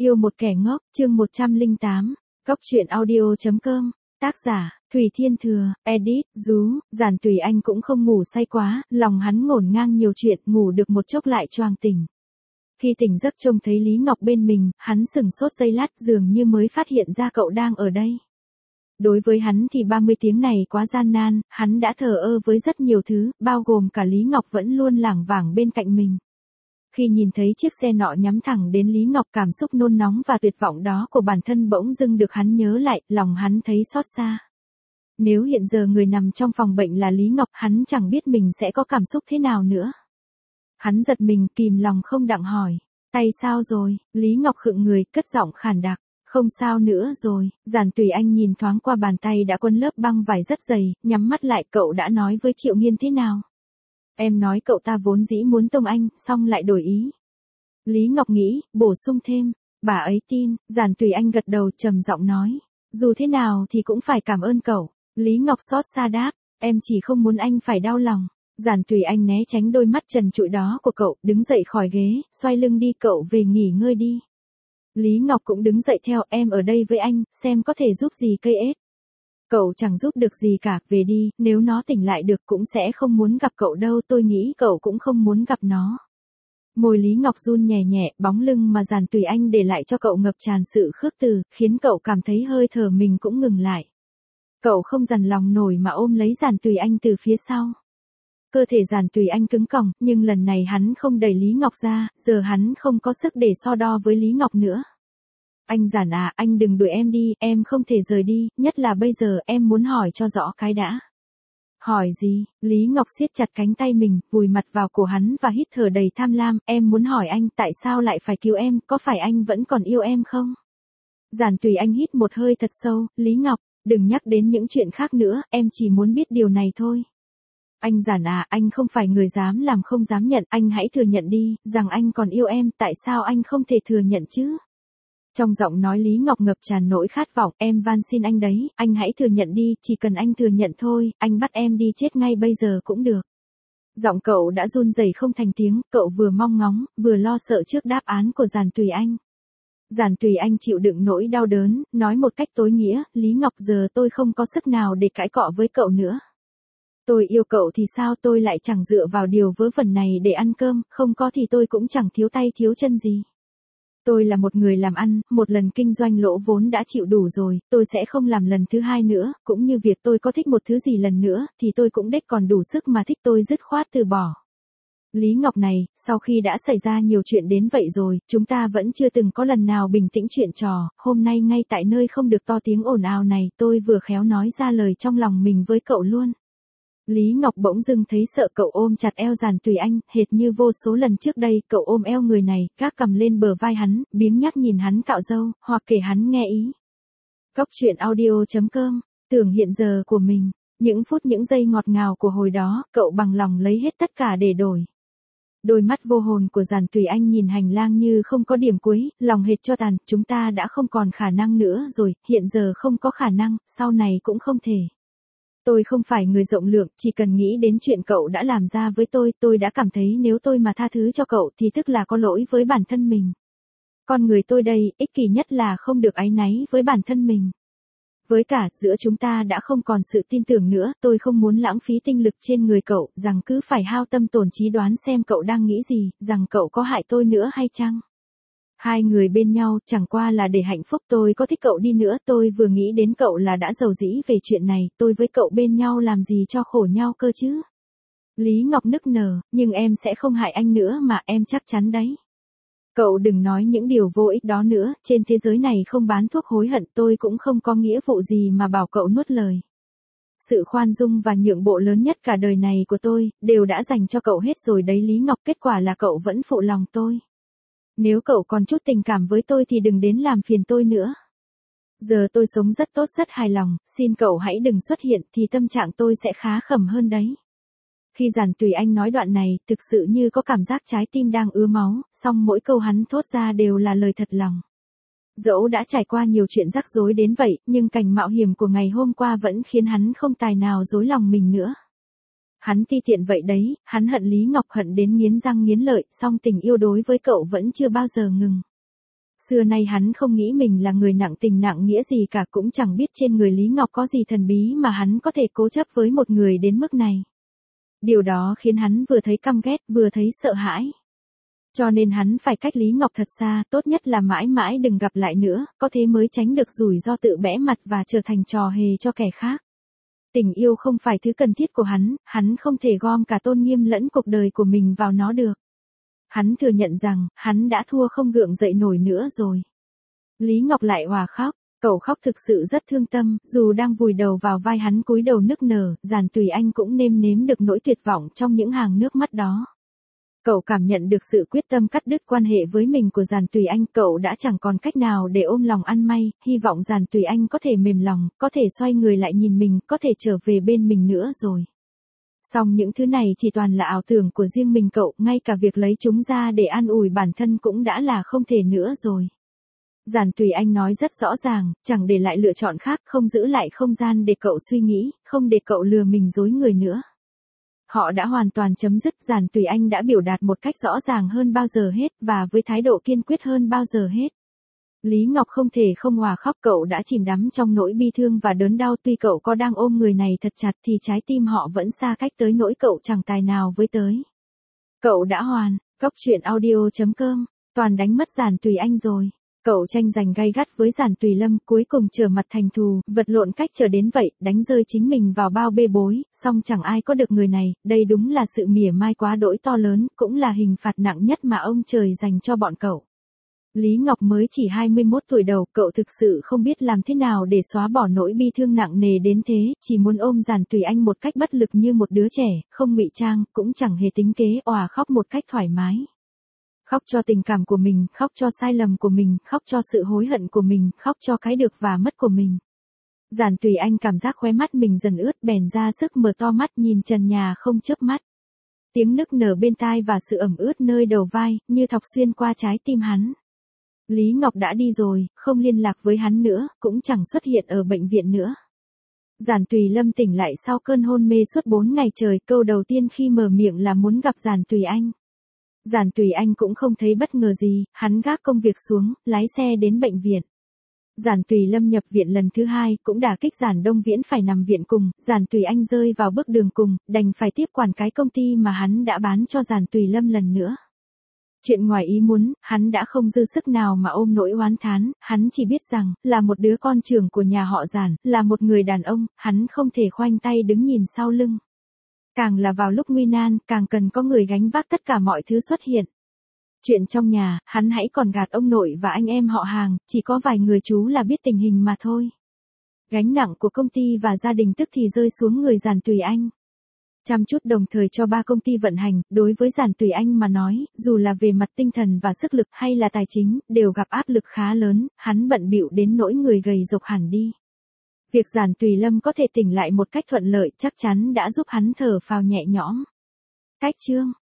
Yêu một kẻ ngốc, chương 108, Cóc truyện audio.com, tác giả, Thủy Thiên Thừa, edit, Dú, Giản Tùy Anh cũng không ngủ say quá, lòng hắn ngổn ngang nhiều chuyện, ngủ được một chốc lại choàng tỉnh. Khi tỉnh giấc trông thấy Lý Ngọc bên mình, hắn sửng sốt giây lát dường như mới phát hiện ra cậu đang ở đây. Đối với hắn thì 30 tiếng này quá gian nan, hắn đã thờ ơ với rất nhiều thứ, bao gồm cả Lý Ngọc vẫn luôn lảng vảng bên cạnh mình. Khi nhìn thấy chiếc xe nọ nhắm thẳng đến Lý Ngọc, cảm xúc nôn nóng và tuyệt vọng đó của bản thân bỗng dưng được hắn nhớ lại, lòng hắn thấy xót xa. Nếu hiện giờ người nằm trong phòng bệnh là Lý Ngọc, hắn chẳng biết mình sẽ có cảm xúc thế nào nữa. Hắn giật mình, kìm lòng không đặng hỏi, tay sao rồi? Lý Ngọc khựng người, cất giọng khàn đặc, không sao nữa rồi. Giản Tùy Anh nhìn thoáng qua bàn tay đã quấn lớp băng vải rất dày, nhắm mắt lại. Cậu đã nói với Triệu Nghiên thế nào? Em nói cậu ta vốn dĩ muốn tông anh, xong lại đổi ý. Lý Ngọc nghĩ, bổ sung thêm, bà ấy tin. Giản Tùy Anh gật đầu trầm giọng nói, dù thế nào thì cũng phải cảm ơn cậu. Lý Ngọc xót xa đáp, em chỉ không muốn anh phải đau lòng. Giản Tùy Anh né tránh đôi mắt trần trụi đó của cậu, đứng dậy khỏi ghế, xoay lưng đi, cậu về nghỉ ngơi đi. Lý Ngọc cũng đứng dậy theo, em ở đây với anh, xem có thể giúp gì cây ếch. Cậu chẳng giúp được gì cả, về đi, nếu nó tỉnh lại được cũng sẽ không muốn gặp cậu đâu, tôi nghĩ cậu cũng không muốn gặp nó. Môi Lý Ngọc run nhẹ nhẹ, bóng lưng mà Giản Tùy Anh để lại cho cậu ngập tràn sự khước từ, khiến cậu cảm thấy hơi thở mình cũng ngừng lại. Cậu không dằn lòng nổi mà ôm lấy Giản Tùy Anh từ phía sau. Cơ thể Giản Tùy Anh cứng còng, nhưng lần này hắn không đẩy Lý Ngọc ra, giờ hắn không có sức để so đo với Lý Ngọc nữa. Anh Giản à, anh đừng đuổi em đi, em không thể rời đi, nhất là bây giờ, em muốn hỏi cho rõ cái đã. Hỏi gì? Lý Ngọc siết chặt cánh tay mình, vùi mặt vào cổ hắn và hít thở đầy tham lam, em muốn hỏi anh tại sao lại phải cứu em, có phải anh vẫn còn yêu em không? Giản Tùy Anh hít một hơi thật sâu, Lý Ngọc, đừng nhắc đến những chuyện khác nữa, em chỉ muốn biết điều này thôi. Anh Giản à, anh không phải người dám làm không dám nhận, anh hãy thừa nhận đi, rằng anh còn yêu em, tại sao anh không thể thừa nhận chứ? Trong giọng nói Lý Ngọc ngập tràn nỗi khát vọng, em van xin anh đấy, anh hãy thừa nhận đi, chỉ cần anh thừa nhận thôi, anh bắt em đi chết ngay bây giờ cũng được. Giọng cậu đã run rẩy không thành tiếng, cậu vừa mong ngóng, vừa lo sợ trước đáp án của Giản Tùy Anh. Giản Tùy Anh chịu đựng nỗi đau đớn, nói một cách tối nghĩa, Lý Ngọc giờ tôi không có sức nào để cãi cọ với cậu nữa. Tôi yêu cậu thì sao, tôi lại chẳng dựa vào điều vớ vẩn này để ăn cơm, không có thì tôi cũng chẳng thiếu tay thiếu chân gì. Tôi là một người làm ăn, một lần kinh doanh lỗ vốn đã chịu đủ rồi, tôi sẽ không làm lần thứ hai nữa, cũng như việc tôi có thích một thứ gì lần nữa, thì tôi cũng đếch còn đủ sức mà thích, tôi dứt khoát từ bỏ. Lý Ngọc này, sau khi đã xảy ra nhiều chuyện đến vậy rồi, chúng ta vẫn chưa từng có lần nào bình tĩnh chuyện trò, hôm nay ngay tại nơi không được to tiếng ồn ào này, tôi vừa khéo nói ra lời trong lòng mình với cậu luôn. Lý Ngọc bỗng dưng thấy sợ, cậu ôm chặt eo Giản Tùy Anh, hệt như vô số lần trước đây, cậu ôm eo người này, gác cầm lên bờ vai hắn, biếng nhắc nhìn hắn cạo râu, hoặc kể hắn nghe ý. Cóc truyện audio.com, tưởng hiện giờ của mình, những phút những giây ngọt ngào của hồi đó, cậu bằng lòng lấy hết tất cả để đổi. Đôi mắt vô hồn của Giản Tùy Anh nhìn hành lang như không có điểm cuối, lòng hệt cho tàn, chúng ta đã không còn khả năng nữa rồi, hiện giờ không có khả năng, sau này cũng không thể. Tôi không phải người rộng lượng, chỉ cần nghĩ đến chuyện cậu đã làm ra với tôi đã cảm thấy nếu tôi mà tha thứ cho cậu thì tức là có lỗi với bản thân mình. Con người tôi đây, ích kỷ nhất là không được áy náy với bản thân mình. Với cả, giữa chúng ta đã không còn sự tin tưởng nữa, tôi không muốn lãng phí tinh lực trên người cậu, rằng cứ phải hao tâm tổn trí đoán xem cậu đang nghĩ gì, rằng cậu có hại tôi nữa hay chăng? Hai người bên nhau chẳng qua là để hạnh phúc, tôi có thích cậu đi nữa, tôi vừa nghĩ đến cậu là đã giàu dĩ về chuyện này, tôi với cậu bên nhau làm gì cho khổ nhau cơ chứ. Lý Ngọc nức nở, nhưng em sẽ không hại anh nữa mà, em chắc chắn đấy. Cậu đừng nói những điều vô ích đó nữa, trên thế giới này không bán thuốc hối hận, tôi cũng không có nghĩa vụ gì mà bảo cậu nuốt lời. Sự khoan dung và nhượng bộ lớn nhất cả đời này của tôi, đều đã dành cho cậu hết rồi đấy Lý Ngọc, kết quả là cậu vẫn phụ lòng tôi. Nếu cậu còn chút tình cảm với tôi thì đừng đến làm phiền tôi nữa. Giờ tôi sống rất tốt, rất hài lòng, xin cậu hãy đừng xuất hiện thì tâm trạng tôi sẽ khá khẩm hơn đấy. Khi Giản Tùy Anh nói đoạn này, thực sự như có cảm giác trái tim đang ứa máu, song mỗi câu hắn thốt ra đều là lời thật lòng. Dẫu đã trải qua nhiều chuyện rắc rối đến vậy, nhưng cảnh mạo hiểm của ngày hôm qua vẫn khiến hắn không tài nào dối lòng mình nữa. Hắn ti tiện vậy đấy, hắn hận Lý Ngọc hận đến nghiến răng nghiến lợi, song tình yêu đối với cậu vẫn chưa bao giờ ngừng. Xưa nay hắn không nghĩ mình là người nặng tình nặng nghĩa gì cả, cũng chẳng biết trên người Lý Ngọc có gì thần bí mà hắn có thể cố chấp với một người đến mức này. Điều đó khiến hắn vừa thấy căm ghét vừa thấy sợ hãi. Cho nên hắn phải cách Lý Ngọc thật xa, tốt nhất là mãi mãi đừng gặp lại nữa, có thế mới tránh được rủi ro tự bẽ mặt và trở thành trò hề cho kẻ khác. Tình yêu không phải thứ cần thiết của hắn không thể gom cả tôn nghiêm lẫn cuộc đời của mình vào nó được. Hắn thừa nhận rằng, hắn đã thua không gượng dậy nổi nữa rồi. Lý Ngọc lại òa khóc, cậu khóc thực sự rất thương tâm, dù đang vùi đầu vào vai hắn cúi đầu nức nở, Giản Tùy Anh cũng nêm nếm được nỗi tuyệt vọng trong những hàng nước mắt đó. Cậu cảm nhận được sự quyết tâm cắt đứt quan hệ với mình của Giản Tùy Anh, cậu đã chẳng còn cách nào để ôm lòng ăn may, hy vọng Giản Tùy Anh có thể mềm lòng, có thể xoay người lại nhìn mình, có thể trở về bên mình nữa rồi. Song những thứ này chỉ toàn là ảo tưởng của riêng mình cậu, ngay cả việc lấy chúng ra để an ủi bản thân cũng đã là không thể nữa rồi. Giản Tùy Anh nói rất rõ ràng, chẳng để lại lựa chọn khác, không giữ lại không gian để cậu suy nghĩ, không để cậu lừa mình dối người nữa. Họ đã hoàn toàn chấm dứt, Giản Tùy Anh đã biểu đạt một cách rõ ràng hơn bao giờ hết, và với thái độ kiên quyết hơn bao giờ hết. Lý Ngọc không thể không òa khóc, cậu đã chìm đắm trong nỗi bi thương và đớn đau, tuy cậu có đang ôm người này thật chặt thì trái tim họ vẫn xa cách tới nỗi cậu chẳng tài nào với tới. Cậu đã hoàn, Cóc truyện audio.com, toàn đánh mất Giản Tùy Anh rồi. Cậu tranh giành gay gắt với Giản Tùy Lâm, cuối cùng trở mặt thành thù, vật lộn cách trở đến vậy, đánh rơi chính mình vào bao bê bối, song chẳng ai có được người này, đây đúng là sự mỉa mai quá đỗi to lớn, cũng là hình phạt nặng nhất mà ông trời dành cho bọn cậu. Lý Ngọc mới chỉ 21 tuổi đầu, cậu thực sự không biết làm thế nào để xóa bỏ nỗi bi thương nặng nề đến thế, chỉ muốn ôm Giản Tùy Anh một cách bất lực như một đứa trẻ, không ngụy trang, cũng chẳng hề tính kế, òa khóc một cách thoải mái. Khóc cho tình cảm của mình, khóc cho sai lầm của mình, khóc cho sự hối hận của mình, khóc cho cái được và mất của mình. Giản Tùy Anh cảm giác khóe mắt mình dần ướt, bèn ra sức mở to mắt nhìn trần nhà không chớp mắt. Tiếng nức nở bên tai và sự ẩm ướt nơi đầu vai, như thọc xuyên qua trái tim hắn. Lý Ngọc đã đi rồi, không liên lạc với hắn nữa, cũng chẳng xuất hiện ở bệnh viện nữa. Giản Tùy Lâm tỉnh lại sau cơn hôn mê suốt 4 ngày trời, câu đầu tiên khi mở miệng là muốn gặp Giản Tùy Anh. Giản Tùy Anh cũng không thấy bất ngờ gì, hắn gác công việc xuống, lái xe đến bệnh viện. Giản Tùy Lâm nhập viện lần thứ 2, cũng đả kích Giản Đông Viễn phải nằm viện cùng, Giản Tùy Anh rơi vào bước đường cùng, đành phải tiếp quản cái công ty mà hắn đã bán cho Giản Tùy Lâm lần nữa. Chuyện ngoài ý muốn, hắn đã không dư sức nào mà ôm nỗi oán thán, hắn chỉ biết rằng, là một đứa con trưởng của nhà họ Giản, là một người đàn ông, hắn không thể khoanh tay đứng nhìn sau lưng. Càng là vào lúc nguy nan, càng cần có người gánh vác tất cả mọi thứ xuất hiện. Chuyện trong nhà, hắn hãy còn gạt ông nội và anh em họ hàng, chỉ có vài người chú là biết tình hình mà thôi. Gánh nặng của công ty và gia đình tức thì rơi xuống người Giản Tùy Anh. Chăm chút đồng thời cho 3 công ty vận hành, đối với Giản Tùy Anh mà nói, dù là về mặt tinh thần và sức lực hay là tài chính, đều gặp áp lực khá lớn, hắn bận bịu đến nỗi người gầy rộc hẳn đi. Việc Giản Tùy Lâm có thể tỉnh lại một cách thuận lợi chắc chắn đã giúp hắn thở phào nhẹ nhõm. Cách chương